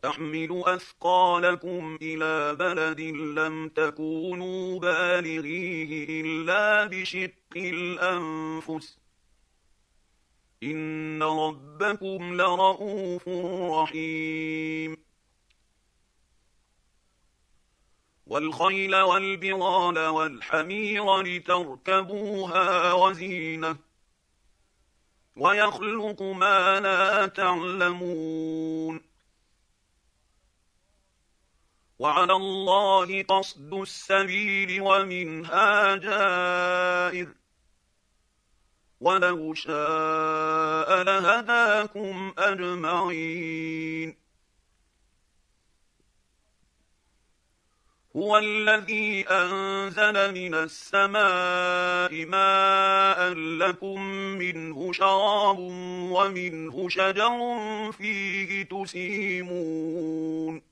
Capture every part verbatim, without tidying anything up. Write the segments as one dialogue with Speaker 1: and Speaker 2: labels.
Speaker 1: وتحمل أثقالكم إلى بلد لم تكونوا بالغيه إلا بشق الأنفس إن ربكم لرءوف رحيم والخيل والبغال والحمير لتركبوها وزينة ويخلق ما لا تعلمون وعلى الله قصد السبيل ومنها جائر ولو شاء لهداكم أجمعين هو الذي أنزل من السماء ماء لكم منه شراب ومنه شجر فيه تسيمون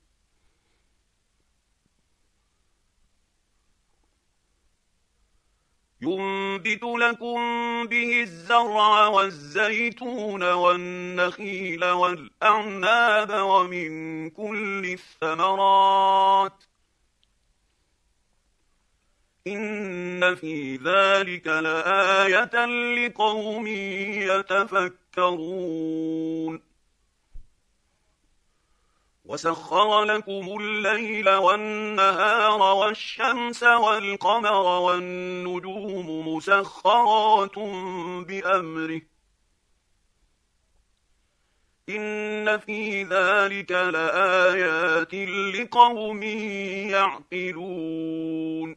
Speaker 1: ينبت لكم به الزرع والزيتون والنخيل والأعناب ومن كل الثمرات إن في ذلك لآية لقوم يتفكرون وسخر لكم الليل والنهار والشمس والقمر والنجوم مسخرات بأمره إن في ذلك لآيات لقوم يعقلون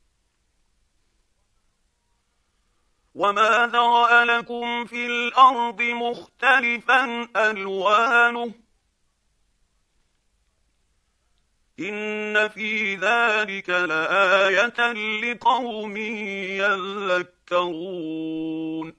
Speaker 1: وما ذرأ لكم في الأرض مختلفا ألوانه إن في ذلك لآية لقوم يذكرون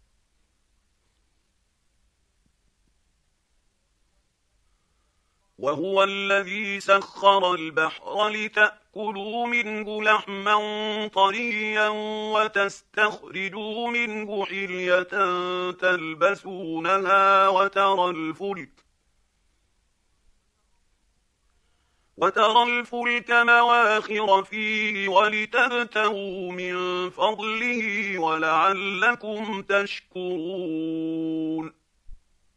Speaker 1: وهو الذي سخر البحر لتأكلوا منه لحما طريا وتستخرجوا منه حلية تلبسونها وترى الفلك وترى الفلك مواخر فيه ولتبتغوا من فضله ولعلكم تشكرون